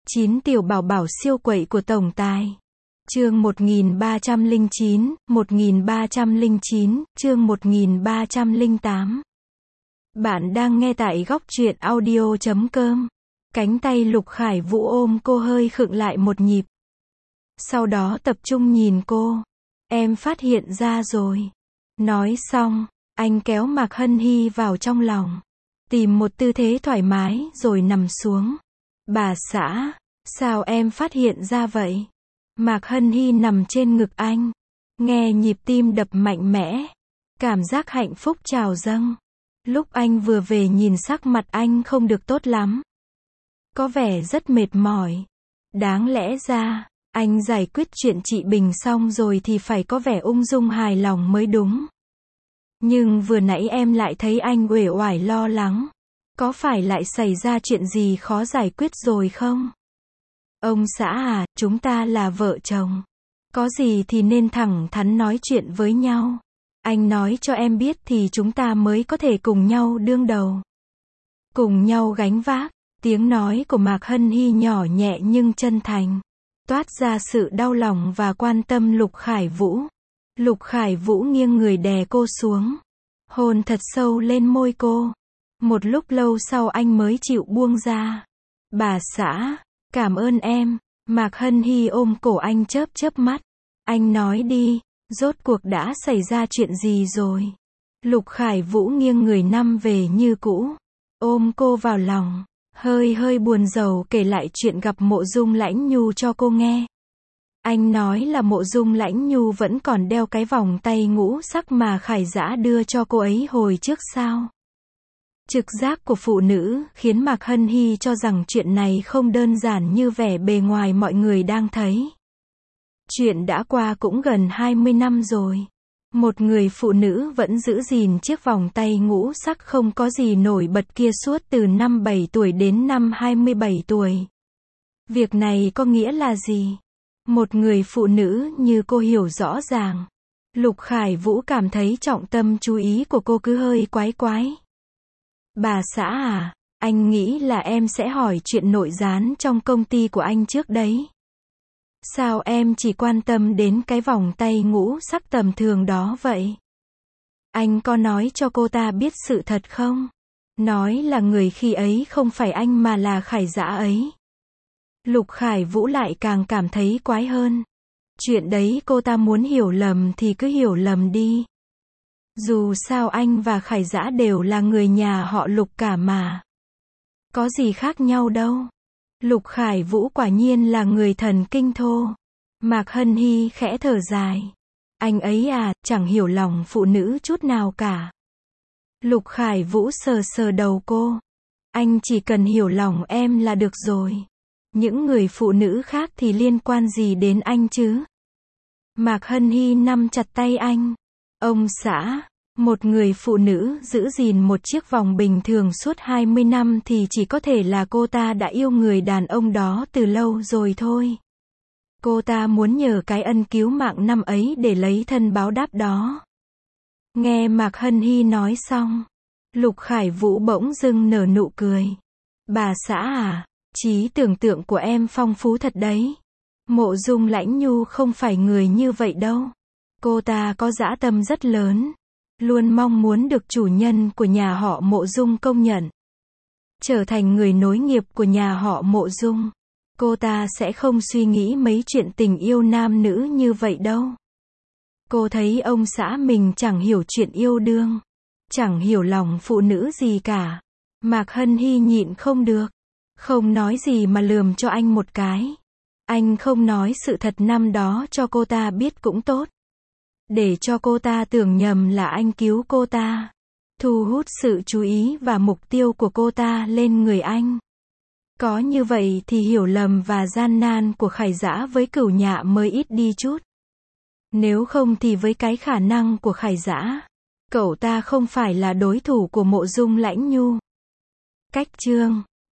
9 tiểu bảo bảo siêu quậy của tổng tài. Chương 1309, 1309, chương 1308. Bạn đang nghe tại góc truyện audio.com. Cánh tay Lục Khải Vũ ôm cô hơi khựng lại một nhịp. Sau đó tập trung nhìn cô. Em phát hiện ra rồi. Nói xong, anh kéo Mạc Hân Hy vào trong lòng. Tìm một tư thế thoải mái rồi nằm xuống. Bà xã, sao em phát hiện ra vậy? Mạc Hân Hy nằm trên ngực anh. Nghe nhịp tim đập mạnh mẽ. Cảm giác hạnh phúc trào dâng. Lúc anh vừa về nhìn sắc mặt anh không được tốt lắm. Có vẻ rất mệt mỏi. Đáng lẽ ra, anh giải quyết chuyện chị Bình xong rồi thì phải có vẻ ung dung hài lòng mới đúng. Nhưng vừa nãy em lại thấy anh uể oải lo lắng. Có phải lại xảy ra chuyện gì khó giải quyết rồi không? Ông xã à, chúng ta là vợ chồng. Có gì thì nên thẳng thắn nói chuyện với nhau. Anh nói cho em biết thì chúng ta mới có thể cùng nhau đương đầu. Cùng nhau gánh vác. Tiếng nói của Mạc Hân Hy nhỏ nhẹ nhưng chân thành. Toát ra sự đau lòng và quan tâm Lục Khải Vũ. Lục Khải Vũ nghiêng người đè cô xuống. Hôn thật sâu lên môi cô. Một lúc lâu sau anh mới chịu buông ra. Bà xã, cảm ơn em. Mạc Hân Hy ôm cổ anh chớp chớp mắt. Anh nói đi, rốt cuộc đã xảy ra chuyện gì rồi? Lục Khải Vũ nghiêng người nằm về như cũ. Ôm cô vào lòng. Hơi buồn rầu kể lại chuyện gặp Mộ Dung Lãnh Nhu cho cô nghe. Anh nói là Mộ Dung Lãnh Nhu vẫn còn đeo cái vòng tay ngũ sắc mà Khải Dã đưa cho cô ấy hồi trước sao? Trực giác của phụ nữ khiến Mạc Hân Hy cho rằng chuyện này không đơn giản như vẻ bề ngoài mọi người đang thấy. Chuyện đã qua cũng gần 20 năm rồi. Một người phụ nữ vẫn giữ gìn chiếc vòng tay ngũ sắc không có gì nổi bật kia suốt từ năm 7 tuổi đến năm 27 tuổi. Việc này có nghĩa là gì? Một người phụ nữ như cô hiểu rõ ràng. Lục Khải Vũ cảm thấy trọng tâm chú ý của cô cứ hơi quái quái. Bà xã à, anh nghĩ là em sẽ hỏi chuyện nội gián trong công ty của anh trước đấy. Sao em chỉ quan tâm đến cái vòng tay ngũ sắc tầm thường đó vậy? Anh có nói cho cô ta biết sự thật không? Nói là người khi ấy không phải anh mà là Khải Dã ấy. Lục Khải Vũ lại càng cảm thấy quái hơn. Chuyện đấy cô ta muốn hiểu lầm thì cứ hiểu lầm đi. Dù sao anh và Khải Dã đều là người nhà họ Lục cả mà. Có gì khác nhau đâu. Lục Khải Vũ quả nhiên là người thần kinh thô. Mạc Hân Hy khẽ thở dài. Anh ấy à, chẳng hiểu lòng phụ nữ chút nào cả. Lục Khải Vũ sờ sờ đầu cô. Anh chỉ cần hiểu lòng em là được rồi. Những người phụ nữ khác thì liên quan gì đến anh chứ? Mạc Hân Hy nắm chặt tay anh. Ông xã, một người phụ nữ giữ gìn một chiếc vòng bình thường suốt 20 năm thì chỉ có thể là cô ta đã yêu người đàn ông đó từ lâu rồi thôi. Cô ta muốn nhờ cái ân cứu mạng năm ấy để lấy thân báo đáp đó. Nghe Mạc Hân Hy nói xong, Lục Khải Vũ bỗng dưng nở nụ cười. Bà xã à, trí tưởng tượng của em phong phú thật đấy. Mộ Dung Lãnh Nhu không phải người như vậy đâu. Cô ta có dã tâm rất lớn. Luôn mong muốn được chủ nhân của nhà họ Mộ Dung công nhận. Trở thành người nối nghiệp của nhà họ Mộ Dung. Cô ta sẽ không suy nghĩ mấy chuyện tình yêu nam nữ như vậy đâu. Cô thấy ông xã mình chẳng hiểu chuyện yêu đương. Chẳng hiểu lòng phụ nữ gì cả. Mạc Hân Hy nhịn không được. Không nói gì mà lườm cho anh một cái. Anh không nói sự thật năm đó cho cô ta biết cũng tốt. Để cho cô ta tưởng nhầm là anh cứu cô ta. Thu hút sự chú ý và mục tiêu của cô ta lên người anh. Có như vậy thì hiểu lầm và gian nan của Khải Dã với Cửu Nhạ mới ít đi chút. Nếu không thì với cái khả năng của Khải Dã, cậu ta không phải là đối thủ của Mộ Dung Lãnh Nhu. Cách chương